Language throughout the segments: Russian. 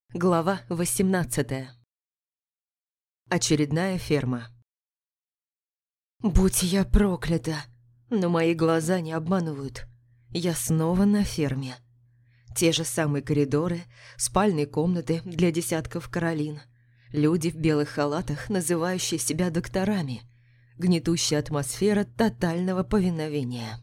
Глава 18. Очередная ферма. Будь я проклята, но мои глаза не обманывают. Я снова на ферме. Те же самые коридоры, спальные комнаты для десятков Каролин, люди в белых халатах, называющие себя докторами, гнетущая атмосфера тотального повиновения.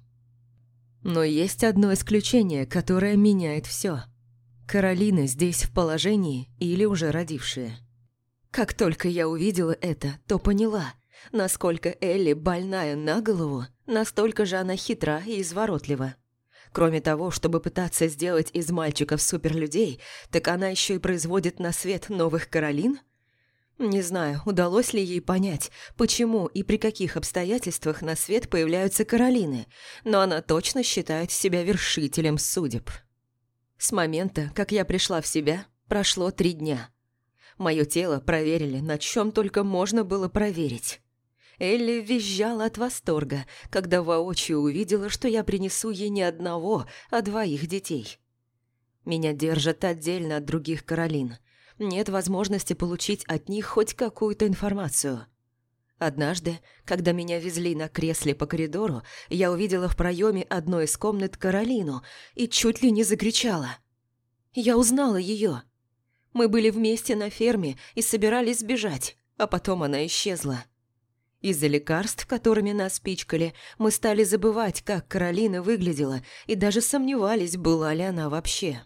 Но есть одно исключение, которое меняет все. Каролины здесь в положении или уже родившие. Как только я увидела это, то поняла, насколько Элли больная на голову, настолько же она хитра и изворотлива. Кроме того, чтобы пытаться сделать из мальчиков суперлюдей, так она еще и производит на свет новых Каролин? Не знаю, удалось ли ей понять, почему и при каких обстоятельствах на свет появляются Каролины, но она точно считает себя вершителем судеб. С момента, как я пришла в себя, прошло 3 дня. Мое тело проверили, на чем только можно было проверить. Элли визжала от восторга, когда воочию увидела, что я принесу ей не одного, а 2 детей. Меня держат отдельно от других Каролин. Нет возможности получить от них хоть какую-то информацию. Однажды, когда меня везли на кресле по коридору, я увидела в проеме одной из комнат Каролину и чуть ли не закричала. Я узнала ее. Мы были вместе на ферме и собирались сбежать, а потом она исчезла. Из-за лекарств, которыми нас пичкали, мы стали забывать, как Каролина выглядела, и даже сомневались, была ли она вообще.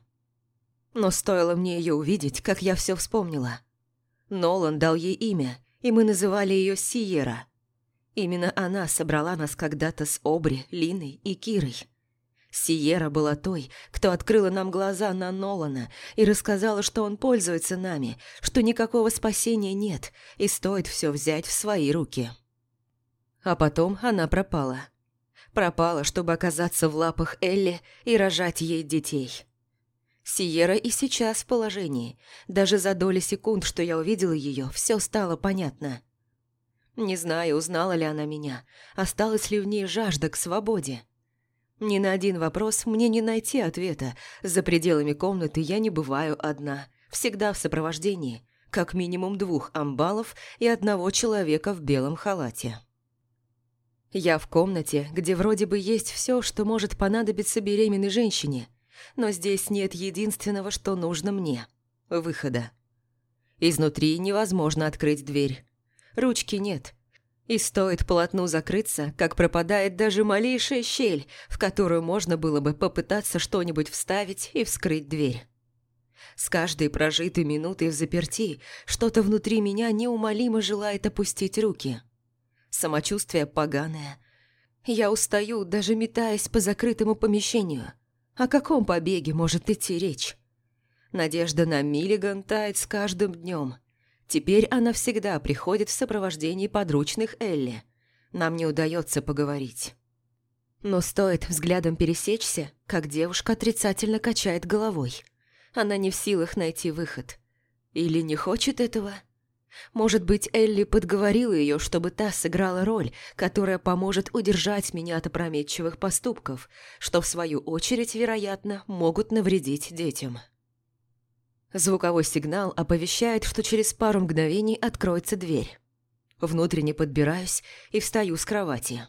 Но стоило мне ее увидеть, как я все вспомнила. Нолан дал ей имя, и мы называли ее Сиера. Именно она собрала нас когда-то с Обри, Линой и Кирой. Сиера была той, кто открыла нам глаза на Нолана и рассказала, что он пользуется нами, что никакого спасения нет и стоит все взять в свои руки. А потом она пропала. Пропала, чтобы оказаться в лапах Элли и рожать ей детей. Сиера и сейчас в положении. Даже за доли секунд, что я увидела ее, все стало понятно. Не знаю, узнала ли она меня, осталась ли в ней жажда к свободе. Ни на один вопрос мне не найти ответа. За пределами комнаты я не бываю одна, всегда в сопровождении, как минимум 2 амбалов и 1 человека в белом халате. Я в комнате, где вроде бы есть все, что может понадобиться беременной женщине, но здесь нет единственного, что нужно мне – выхода. Изнутри невозможно открыть дверь. Ручки нет. И стоит полотну закрыться, как пропадает даже малейшая щель, в которую можно было бы попытаться что-нибудь вставить и вскрыть дверь. С каждой прожитой минутой в заперти что-то внутри меня неумолимо желает опустить руки. Самочувствие поганое. Я устаю, даже метаясь по закрытому помещению. О каком побеге может идти речь? Надежда на Миллиган тает с каждым днем. Теперь она всегда приходит в сопровождении подручных Элли. Нам не удается поговорить. Но стоит взглядом пересечься, как девушка отрицательно качает головой. Она не в силах найти выход. Или не хочет этого? Может быть, Элли подговорила ее, чтобы та сыграла роль, которая поможет удержать меня от опрометчивых поступков, что в свою очередь, вероятно, могут навредить детям. Звуковой сигнал оповещает, что через пару мгновений откроется дверь. Внутренне подбираюсь и встаю с кровати.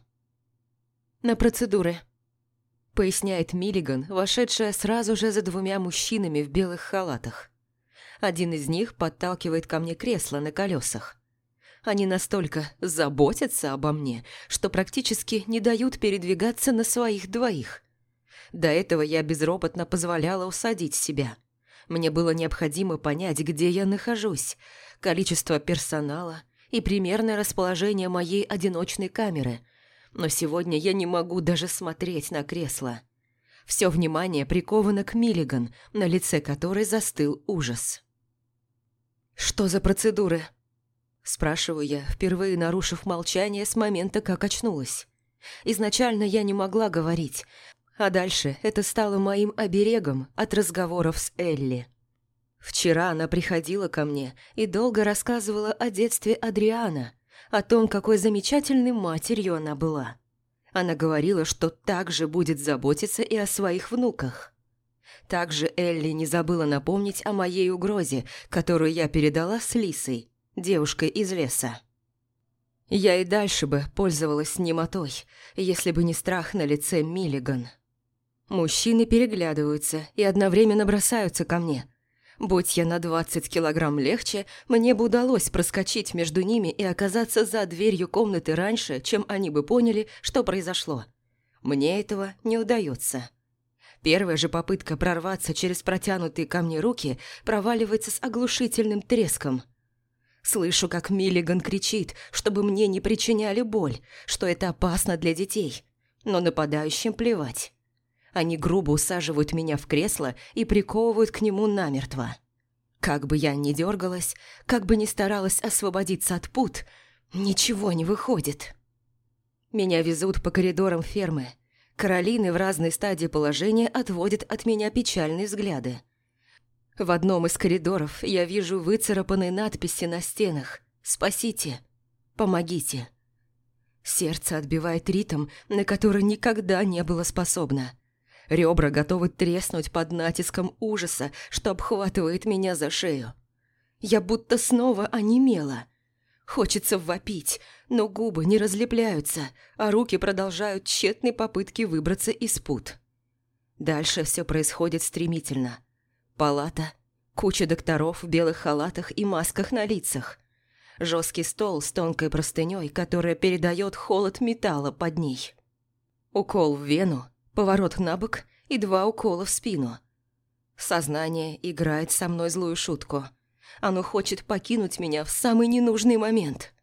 «На процедуры», — поясняет Миллиган, вошедшая сразу же за 2 мужчинами в белых халатах. Один из них подталкивает ко мне кресло на колесах. Они настолько заботятся обо мне, что практически не дают передвигаться на своих 2. До этого я безропотно позволяла усадить себя. Мне было необходимо понять, где я нахожусь, количество персонала и примерное расположение моей одиночной камеры. Но сегодня я не могу даже смотреть на кресло. Все внимание приковано к Миллиган, на лице которой застыл ужас. «Что за процедуры?» – спрашиваю я, впервые нарушив молчание с момента, как очнулась. Изначально я не могла говорить, а дальше это стало моим оберегом от разговоров с Элли. Вчера она приходила ко мне и долго рассказывала о детстве Адриана, о том, какой замечательной матерью она была. Она говорила, что также будет заботиться и о своих внуках. Также Элли не забыла напомнить о моей угрозе, которую я передала с Лисой, девушкой из леса. Я и дальше бы пользовалась немотой, если бы не страх на лице Миллиган. Мужчины переглядываются и одновременно бросаются ко мне. Будь я на 20 килограмм легче, мне бы удалось проскочить между ними и оказаться за дверью комнаты раньше, чем они бы поняли, что произошло. Мне этого не удается. Первая же попытка прорваться через протянутые ко мне руки проваливается с оглушительным треском. Слышу, как Миллиган кричит, чтобы мне не причиняли боль, что это опасно для детей. Но нападающим плевать. Они грубо усаживают меня в кресло и приковывают к нему намертво. Как бы я ни дергалась, как бы ни старалась освободиться от пут, ничего не выходит. Меня везут по коридорам фермы. Каролины в разной стадии положения отводят от меня печальные взгляды. В одном из коридоров я вижу выцарапанные надписи на стенах «Спасите! Помогите!». Сердце отбивает ритм, на который никогда не было способно. Ребра готовы треснуть под натиском ужаса, что обхватывает меня за шею. Я будто снова онемела. Хочется вопить, но губы не разлепляются, а руки продолжают тщетные попытки выбраться из пут. Дальше все происходит стремительно. Палата, куча докторов в белых халатах и масках на лицах. Жесткий стол с тонкой простыней, которая передает холод металла под ней. Укол в вену, поворот на бок и 2 укола в спину. Сознание играет со мной злую шутку. Оно хочет покинуть меня в самый ненужный момент.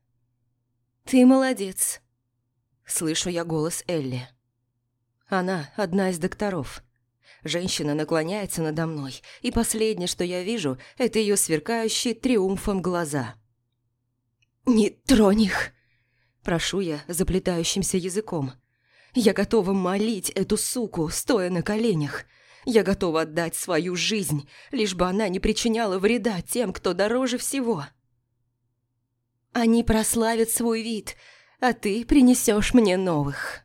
«Ты молодец», — слышу я голос Элли. Она одна из докторов. Женщина наклоняется надо мной, и последнее, что я вижу, это ее сверкающие триумфом глаза. «Не тронь их!» – прошу я заплетающимся языком. Я готова молить эту суку, стоя на коленях. Я готова отдать свою жизнь, лишь бы она не причиняла вреда тем, кто дороже всего. Они прославят свой вид, а ты принесешь мне новых.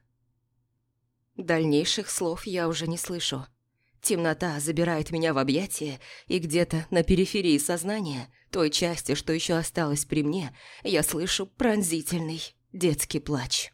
Дальнейших слов я уже не слышу. Темнота забирает меня в объятия, и где-то на периферии сознания, той части, что еще осталось при мне, я слышу пронзительный детский плач.